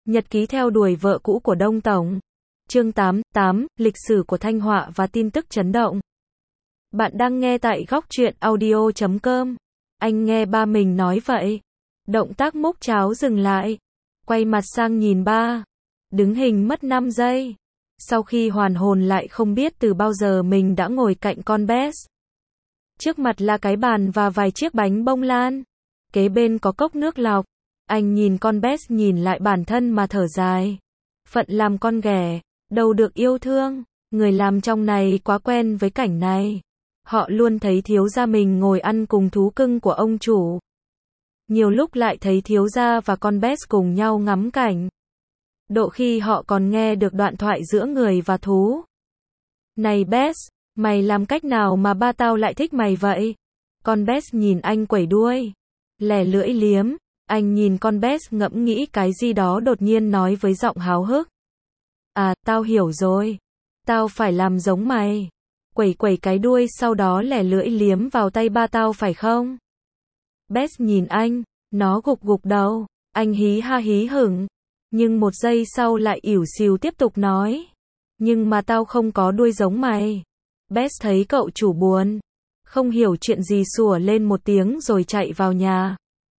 Nhật ký theo đuổi vợ cũ của Đông Tổng. Chương 8, lịch sử của Thanh Họa và tin tức chấn động. Bạn đang nghe tại góc truyện audio.com. Anh nghe ba mình nói vậy. Động tác múc cháo dừng lại. Quay mặt sang nhìn ba. Đứng hình mất 5 giây. Sau khi hoàn hồn lại không biết từ bao giờ mình đã ngồi cạnh con Bess. Trước mặt là cái bàn và vài chiếc bánh bông lan. Kế bên có cốc nước lọc. Anh nhìn con Bess nhìn lại bản thân mà thở dài. Phận làm con ghẻ, đâu được yêu thương. Người làm trong này quá quen với cảnh này. Họ luôn thấy thiếu gia mình ngồi ăn cùng thú cưng của ông chủ. Nhiều lúc lại thấy thiếu gia và con Bess cùng nhau ngắm cảnh. Độ khi họ còn nghe được đoạn thoại giữa người và thú. Này Bess, mày làm cách nào mà ba tao lại thích mày vậy? Con Bess nhìn anh quẩy đuôi. Lè lưỡi liếm. Anh nhìn con Bess ngẫm nghĩ cái gì đó đột nhiên nói với giọng háo hức. À, tao hiểu rồi. Tao phải làm giống mày. Quẩy quẩy cái đuôi sau đó lè lưỡi liếm vào tay ba tao phải không? Bess nhìn anh, nó gục gục đầu. Anh hí ha hí hửng. Nhưng một giây sau lại ỉu xìu tiếp tục nói. Nhưng mà tao không có đuôi giống mày. Bess thấy cậu chủ buồn. Không hiểu chuyện gì sủa lên một tiếng rồi chạy vào nhà.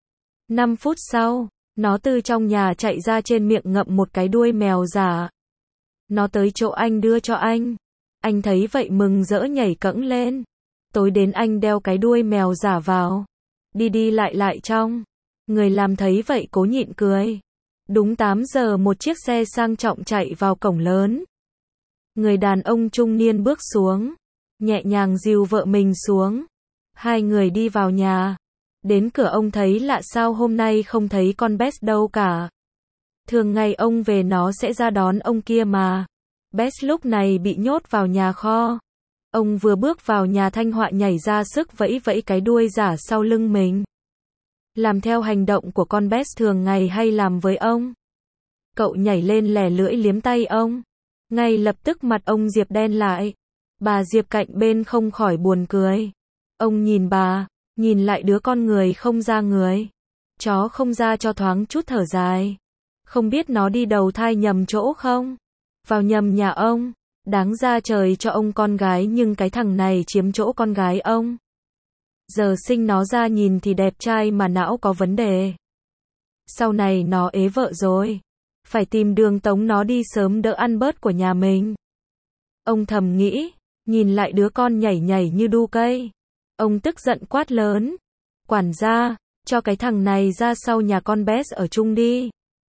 5 phút sau, nó từ trong nhà chạy ra trên miệng ngậm một cái đuôi mèo giả. Nó tới chỗ anh đưa cho anh. Anh thấy vậy mừng rỡ nhảy cẫng lên. Tối đến anh đeo cái đuôi mèo giả vào. Đi đi lại lại trong. Người làm thấy vậy cố nhịn cười. Đúng 8 giờ một chiếc xe sang trọng chạy vào cổng lớn. Người đàn ông trung niên bước xuống. Nhẹ nhàng dìu vợ mình xuống. Hai người đi vào nhà. Đến cửa ông thấy lạ sao hôm nay không thấy con Bess đâu cả. Thường ngày ông về nó sẽ ra đón ông kia mà. Bess lúc này bị nhốt vào nhà kho. Ông vừa bước vào nhà Thanh Họa nhảy ra sức vẫy vẫy cái đuôi giả sau lưng mình. Làm theo hành động của con Bess thường ngày hay làm với ông. Cậu nhảy lên lè lưỡi liếm tay ông. Ngay lập tức mặt ông Diệp đen lại. Bà Diệp cạnh bên không khỏi buồn cười. Ông nhìn bà. Nhìn lại đứa con người không ra người. Chó không ra cho thoáng chút thở dài. Không biết nó đi đầu thai nhầm chỗ không? Vào nhầm nhà ông. Đáng ra trời cho ông con gái nhưng cái thằng này chiếm chỗ con gái ông. Giờ sinh nó ra nhìn thì đẹp trai mà não có vấn đề. Sau này nó ế vợ rồi. Phải tìm đường tống nó đi sớm đỡ ăn bớt của nhà mình. Ông thầm nghĩ. Nhìn lại đứa con nhảy nhảy như đu cây. Ông tức giận quát lớn. Quản gia, cho cái thằng này ra sau nhà con Bess ở chung đi.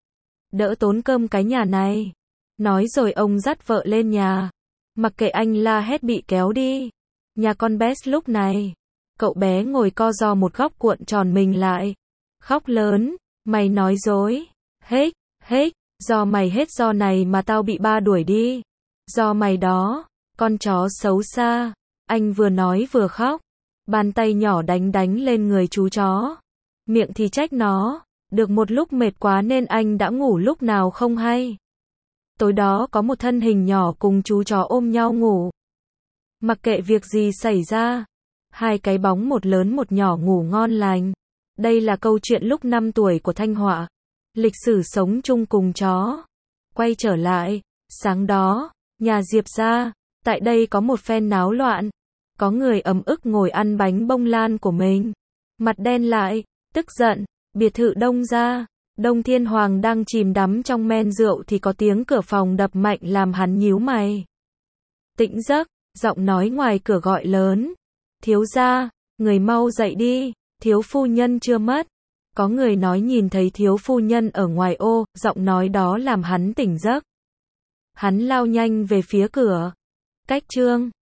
Đỡ tốn cơm cái nhà này. Nói rồi ông dắt vợ lên nhà. Mặc kệ anh la hét bị kéo đi. Nhà con Bess lúc này. Cậu bé ngồi co ro một góc cuộn tròn mình lại. Khóc lớn. Mày nói dối. Hết, hết. Do mày hết do này mà tao bị ba đuổi đi. Do mày đó. Con chó xấu xa. Anh vừa nói vừa khóc. Bàn tay nhỏ đánh lên người chú chó. Miệng thì trách nó. Được một lúc mệt quá nên anh đã ngủ lúc nào không hay. Tối đó có một thân hình nhỏ cùng chú chó ôm nhau ngủ. Mặc kệ việc gì xảy ra. Hai cái bóng một lớn một nhỏ ngủ ngon lành. Đây là câu chuyện lúc 5 tuổi của Thanh Họa. Lịch sử sống chung cùng chó. Quay trở lại. Sáng đó, nhà Diệp ra. Tại đây có một phen náo loạn. Có người ấm ức ngồi ăn bánh bông lan của mình. Mặt đen lại, tức giận. Biệt thự Đông gia. Đông Thiên Hoàng đang chìm đắm trong men rượu thì có tiếng cửa phòng đập mạnh làm hắn nhíu mày. Tỉnh giấc, giọng nói ngoài cửa gọi lớn. Thiếu gia, người mau dậy đi, thiếu phu nhân chưa mất. Có người nói nhìn thấy thiếu phu nhân ở ngoài ô, giọng nói đó làm hắn tỉnh giấc. Hắn lao nhanh về phía cửa. Cách chương